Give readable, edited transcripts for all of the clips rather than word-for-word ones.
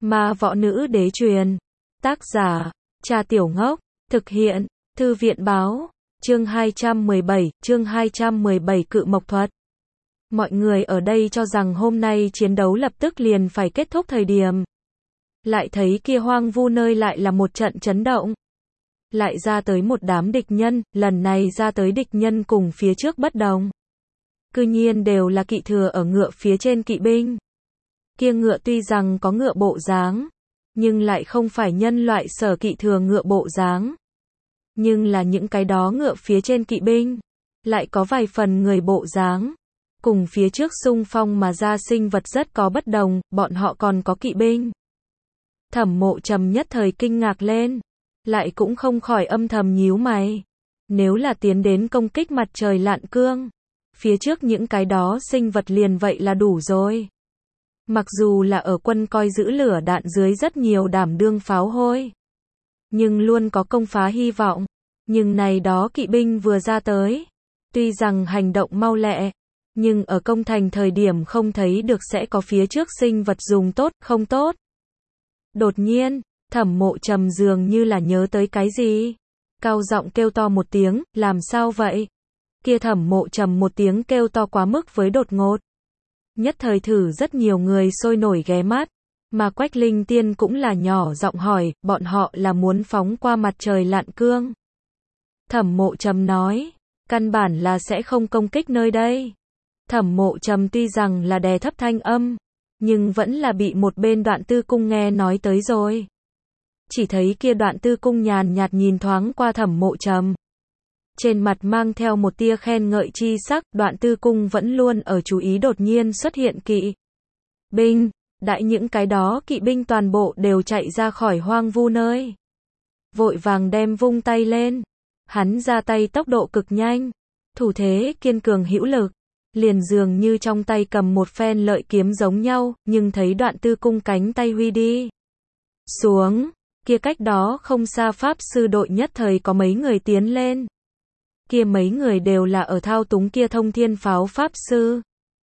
Ma Võ Nữ Đế truyền. Tác giả, Trà Tiểu Ngốc. Thực hiện, Thư viện Báo. Chương 217, Cự Mộc Thuật. Mọi người ở đây cho rằng hôm nay chiến đấu lập tức liền phải kết thúc thời điểm. Lại thấy kia hoang vu nơi lại là một trận chấn động. Lại ra tới một đám địch nhân, lần này ra tới địch nhân cùng phía trước bất đồng. Cư nhiên đều là kỵ thừa ở ngựa phía trên kỵ binh. Kia ngựa tuy rằng có ngựa bộ dáng, nhưng lại không phải nhân loại sở kỵ thừa ngựa bộ dáng. Nhưng là những cái đó ngựa phía trên kỵ binh, lại có vài phần người bộ dáng. Cùng phía trước xung phong mà ra sinh vật rất có bất đồng, bọn họ còn có kỵ binh. Thẩm Mộ Trầm nhất thời kinh ngạc lên, lại cũng không khỏi âm thầm nhíu mày. Nếu là tiến đến công kích mặt trời lặn cương, phía trước những cái đó sinh vật liền vậy là đủ rồi. Mặc dù là ở quân coi giữ lửa đạn dưới rất nhiều đảm đương pháo hôi, nhưng luôn có công phá hy vọng. Nhưng này đó kỵ binh vừa ra tới, tuy rằng hành động mau lẹ, nhưng ở công thành thời điểm không thấy được sẽ có phía trước sinh vật dùng tốt, không tốt. Đột nhiên, Thẩm Mộ Trầm dường như là nhớ tới cái gì, cao giọng kêu to một tiếng, làm sao vậy? Kia Thẩm Mộ Trầm một tiếng kêu to quá mức với đột ngột. Nhất thời thử rất nhiều người sôi nổi ghé mắt, mà Quách Linh Tiên cũng là nhỏ giọng hỏi, bọn họ là muốn phóng qua mặt trời lặn cương. Thẩm Mộ Trầm nói, căn bản là sẽ không công kích nơi đây. Thẩm Mộ Trầm tuy rằng là đè thấp thanh âm, nhưng vẫn là bị một bên Đoạn Tư Cung nghe nói tới rồi. Chỉ thấy kia Đoạn Tư Cung nhàn nhạt nhìn thoáng qua Thẩm Mộ Trầm, trên mặt mang theo một tia khen ngợi chi sắc. Đoạn Tư Cung vẫn luôn ở chú ý đột nhiên xuất hiện kỵ binh, đại những cái đó kỵ binh toàn bộ đều chạy ra khỏi hoang vu nơi. Vội vàng đem vung tay lên, hắn ra tay tốc độ cực nhanh, thủ thế kiên cường hữu lực, liền dường như trong tay cầm một phen lợi kiếm giống nhau, nhưng thấy Đoạn Tư Cung cánh tay huy đi xuống, kia cách đó không xa pháp sư đội nhất thời có mấy người tiến lên. Kia mấy người đều là ở thao túng kia thông thiên pháo pháp sư.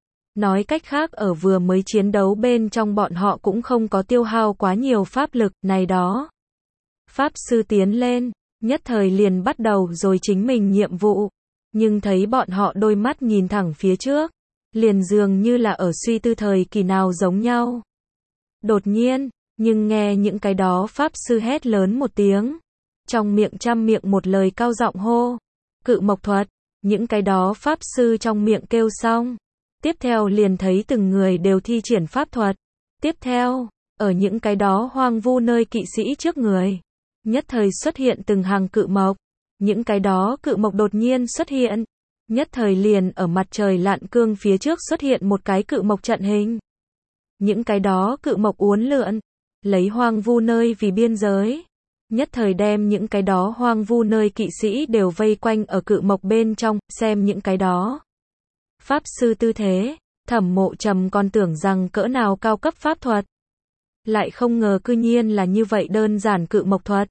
Nói cách khác ở vừa mới chiến đấu bên trong bọn họ cũng không có tiêu hao quá nhiều pháp lực, này đó. Pháp sư tiến lên, nhất thời liền bắt đầu rồi chính mình nhiệm vụ. Nhưng thấy bọn họ đôi mắt nhìn thẳng phía trước, liền dường như là ở suy tư thời kỳ nào giống nhau. Đột nhiên, nhưng nghe những cái đó pháp sư hét lớn một tiếng, trong miệng trăm miệng một lời cao giọng hô, Cự Mộc Thuật. Những cái đó pháp sư trong miệng kêu xong, tiếp theo liền thấy từng người đều thi triển pháp thuật. Tiếp theo, ở những cái đó hoang vu nơi kỵ sĩ trước người, nhất thời xuất hiện từng hàng cự mộc. Những cái đó cự mộc đột nhiên xuất hiện, nhất thời liền ở mặt trời lặn cương phía trước xuất hiện một cái cự mộc trận hình. Những cái đó cự mộc uốn lượn, lấy hoang vu nơi vì biên giới, nhất thời đem những cái đó hoang vu nơi kỵ sĩ đều vây quanh ở cự mộc bên trong. Xem những cái đó pháp sư tư thế, Thẩm Mộ Trầm còn tưởng rằng cỡ nào cao cấp pháp thuật, lại không ngờ cư nhiên là như vậy đơn giản cự mộc thuật.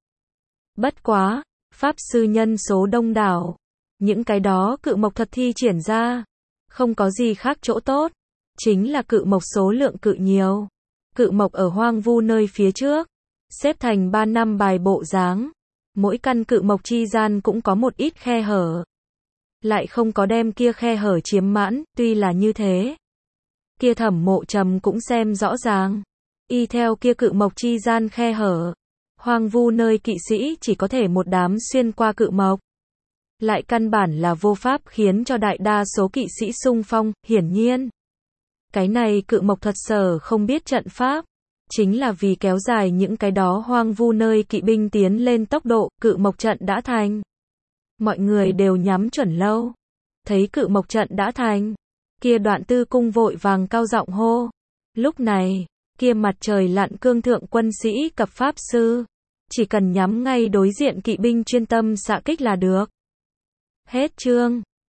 Bất quá, pháp sư nhân số đông đảo, những cái đó cự mộc thuật thi triển ra, không có gì khác chỗ tốt, chính là cự mộc số lượng cự nhiều. Cự mộc ở hoang vu nơi phía trước, xếp thành 3 năm bài bộ dáng, mỗi căn cự mộc chi gian cũng có một ít khe hở, lại không có đem kia khe hở chiếm mãn. Tuy là như thế, kia Thẩm Mộ Trầm cũng xem rõ ràng, y theo kia cự mộc chi gian khe hở, hoang vu nơi kỵ sĩ chỉ có thể một đám xuyên qua cự mộc, lại căn bản là vô pháp khiến cho đại đa số kỵ sĩ xung phong. Hiển nhiên, cái này cự mộc thuật sở không biết trận pháp, chính là vì kéo dài những cái đó hoang vu nơi kỵ binh tiến lên tốc độ. Cự mộc trận đã thành, mọi người đều nhắm chuẩn lâu. Thấy cự mộc trận đã thành, kia Đoạn Tư Cung vội vàng cao giọng hô. Lúc này, kia mặt trời lặn cương thượng quân sĩ cập pháp sư, chỉ cần nhắm ngay đối diện kỵ binh chuyên tâm xạ kích là được. Hết chương.